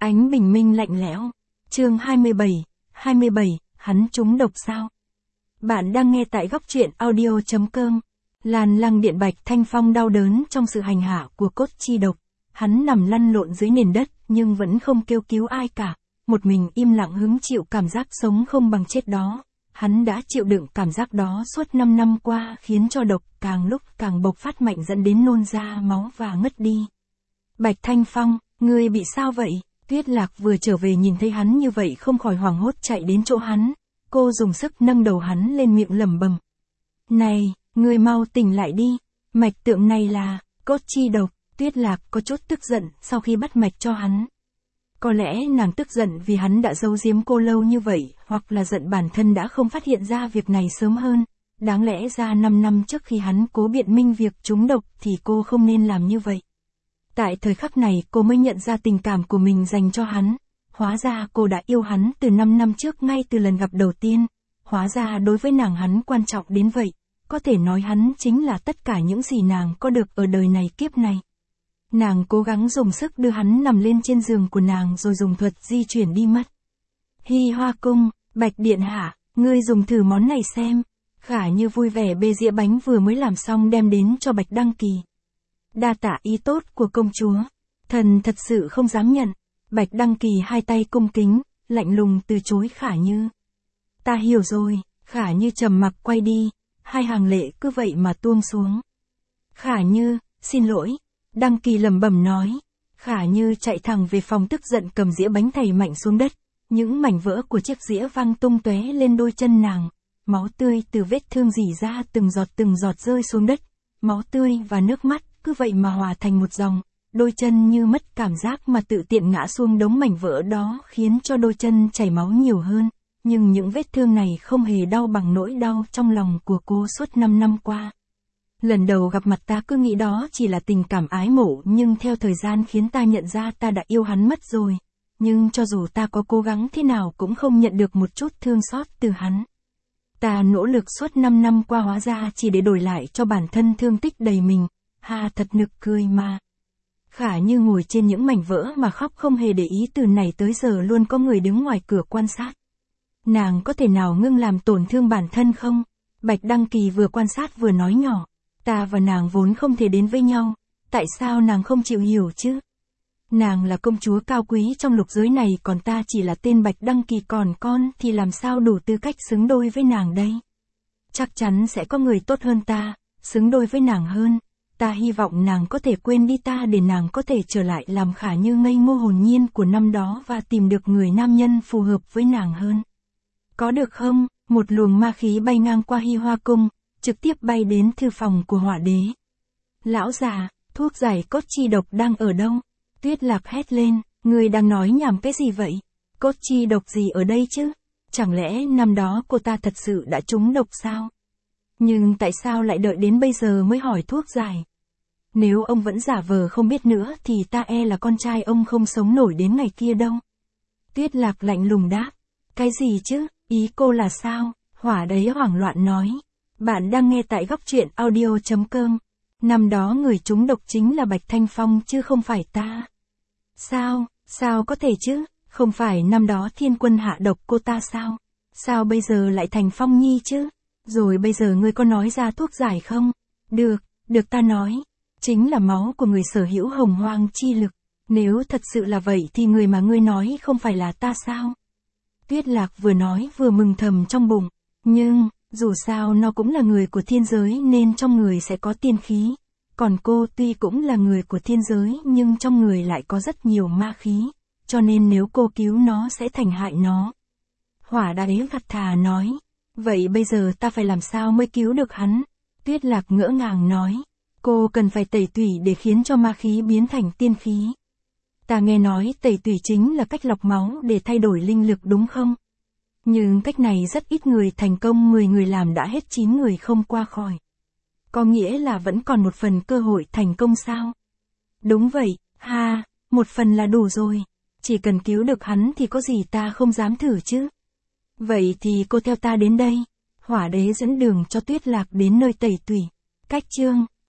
Ánh bình minh lạnh lẽo. Chương 27, hắn trúng độc sao? Bạn đang nghe tại góc truyện audio.com. Lan lăng điện Bạch Thanh Phong đau đớn trong sự hành hạ của cốt chi độc. Hắn nằm lăn lộn dưới nền đất nhưng vẫn không kêu cứu ai cả. Một mình im lặng hứng chịu cảm giác sống không bằng chết đó. Hắn đã chịu đựng cảm giác đó suốt 5 năm qua khiến cho độc càng lúc càng bộc phát mạnh dẫn đến nôn ra máu và ngất đi. Bạch Thanh Phong, ngươi bị sao vậy? Tuyết Lạc vừa trở về nhìn thấy hắn như vậy không khỏi hoảng hốt chạy đến chỗ hắn. Cô dùng sức nâng đầu hắn lên miệng lẩm bẩm. Này, ngươi mau tỉnh lại đi. Mạch tượng này là cốt chi độc. Tuyết Lạc có chút tức giận sau khi bắt mạch cho hắn. Có lẽ nàng tức giận vì hắn đã giấu giếm cô lâu như vậy, hoặc là giận bản thân đã không phát hiện ra việc này sớm hơn. Đáng lẽ ra 5 năm trước khi hắn cố biện minh việc trúng độc thì cô không nên làm như vậy. Tại thời khắc này cô mới nhận ra tình cảm của mình dành cho hắn. Hóa ra cô đã yêu hắn từ 5 năm trước ngay từ lần gặp đầu tiên. Hóa ra đối với nàng hắn quan trọng đến vậy. Có thể nói hắn chính là tất cả những gì nàng có được ở đời này kiếp này. Nàng cố gắng dùng sức đưa hắn nằm lên trên giường của nàng rồi dùng thuật di chuyển đi mất. Hi Hoa Cung, Bạch Điện Hạ, ngươi dùng thử món này xem. Khả Như vui vẻ bê dĩa bánh vừa mới làm xong đem đến cho Bạch Đăng Kỳ. Đa tạ ý tốt của công chúa. Thần thật sự không dám nhận. Bạch Đăng Kỳ hai tay cung kính, lạnh lùng từ chối Khả Như. Ta hiểu rồi. Khả Như trầm mặc quay đi, hai hàng lệ cứ vậy mà tuôn xuống. Khả Như, xin lỗi. Đăng Kỳ lẩm bẩm nói. Khả Như chạy thẳng về phòng tức giận cầm dĩa bánh thầy mạnh xuống đất. Những mảnh vỡ của chiếc dĩa văng tung tóe lên đôi chân nàng. Máu tươi từ vết thương rỉ ra từng giọt rơi xuống đất. Máu tươi và nước mắt cứ vậy mà hòa thành một dòng. Đôi chân như mất cảm giác mà tự tiện ngã xuống đống mảnh vỡ đó khiến cho đôi chân chảy máu nhiều hơn. Nhưng những vết thương này không hề đau bằng nỗi đau trong lòng của cô suốt 5 năm qua. Lần đầu gặp mặt ta cứ nghĩ đó chỉ là tình cảm ái mộ, nhưng theo thời gian khiến ta nhận ra ta đã yêu hắn mất rồi. Nhưng cho dù ta có cố gắng thế nào cũng không nhận được một chút thương xót từ hắn. Ta nỗ lực suốt 5 năm qua hóa ra chỉ để đổi lại cho bản thân thương tích đầy mình. Ha, thật nực cười mà. Khả Như ngồi trên những mảnh vỡ mà khóc không hề để ý từ này tới giờ luôn có người đứng ngoài cửa quan sát. Nàng có thể nào ngưng làm tổn thương bản thân không? Bạch Đăng Kỳ vừa quan sát vừa nói nhỏ. Ta và nàng vốn không thể đến với nhau. Tại sao nàng không chịu hiểu chứ? Nàng là công chúa cao quý trong lục giới này, còn ta chỉ là tên Bạch Đăng Kỳ còn con thì làm sao đủ tư cách xứng đôi với nàng đây? Chắc chắn sẽ có người tốt hơn ta, xứng đôi với nàng hơn. Ta hy vọng nàng có thể quên đi ta để nàng có thể trở lại làm Khả Như ngây ngô hồn nhiên của năm đó và tìm được người nam nhân phù hợp với nàng hơn. Có được không? Một luồng ma khí bay ngang qua Hi Hoa Cung, trực tiếp bay đến thư phòng của Hỏa Đế. Lão già, thuốc giải cốt chi độc đang ở đâu? Tuyết Lạc hét lên, người đang nói nhảm cái gì vậy? Cốt chi độc gì ở đây chứ? Chẳng lẽ năm đó cô ta thật sự đã trúng độc sao? Nhưng tại sao lại đợi đến bây giờ mới hỏi thuốc giải? Nếu ông vẫn giả vờ không biết nữa thì ta e là con trai ông không sống nổi đến ngày kia đâu. Tuyết Lạc lạnh lùng đáp. Cái gì chứ? Ý cô là sao? Hỏa Đế hoảng loạn nói. Bạn đang nghe tại góc truyện audio.com. Năm đó người trúng độc chính là Bạch Thanh Phong chứ không phải ta. Sao có thể chứ? Không phải năm đó Thiên Quân hạ độc cô ta sao? Sao bây giờ lại thành Phong Nhi chứ? Rồi bây giờ ngươi có nói ra thuốc giải không? Được ta nói. Chính là máu của người sở hữu hồng hoang chi lực. Nếu thật sự là vậy thì người mà ngươi nói không phải là ta sao? Tuyết Lạc vừa nói vừa mừng thầm trong bụng. Nhưng, dù sao nó cũng là người của thiên giới nên trong người sẽ có tiên khí. Còn cô tuy cũng là người của thiên giới nhưng trong người lại có rất nhiều ma khí. Cho nên nếu cô cứu nó sẽ thành hại nó. Hỏa Đế gật thà nói. Vậy bây giờ ta phải làm sao mới cứu được hắn? Tuyết Lạc ngỡ ngàng nói. Cô cần phải tẩy tủy để khiến cho ma khí biến thành tiên khí. Ta nghe nói tẩy tủy chính là cách lọc máu để thay đổi linh lực đúng không? Nhưng cách này rất ít người thành công, 10 người làm đã hết 9 người không qua khỏi. Có nghĩa là vẫn còn một phần cơ hội thành công sao? Đúng vậy, một phần là đủ rồi. Chỉ cần cứu được hắn thì có gì ta không dám thử chứ? Vậy thì cô theo ta đến đây. Hỏa Đế dẫn đường cho Tuyết Lạc đến nơi tẩy tủy. Cách chương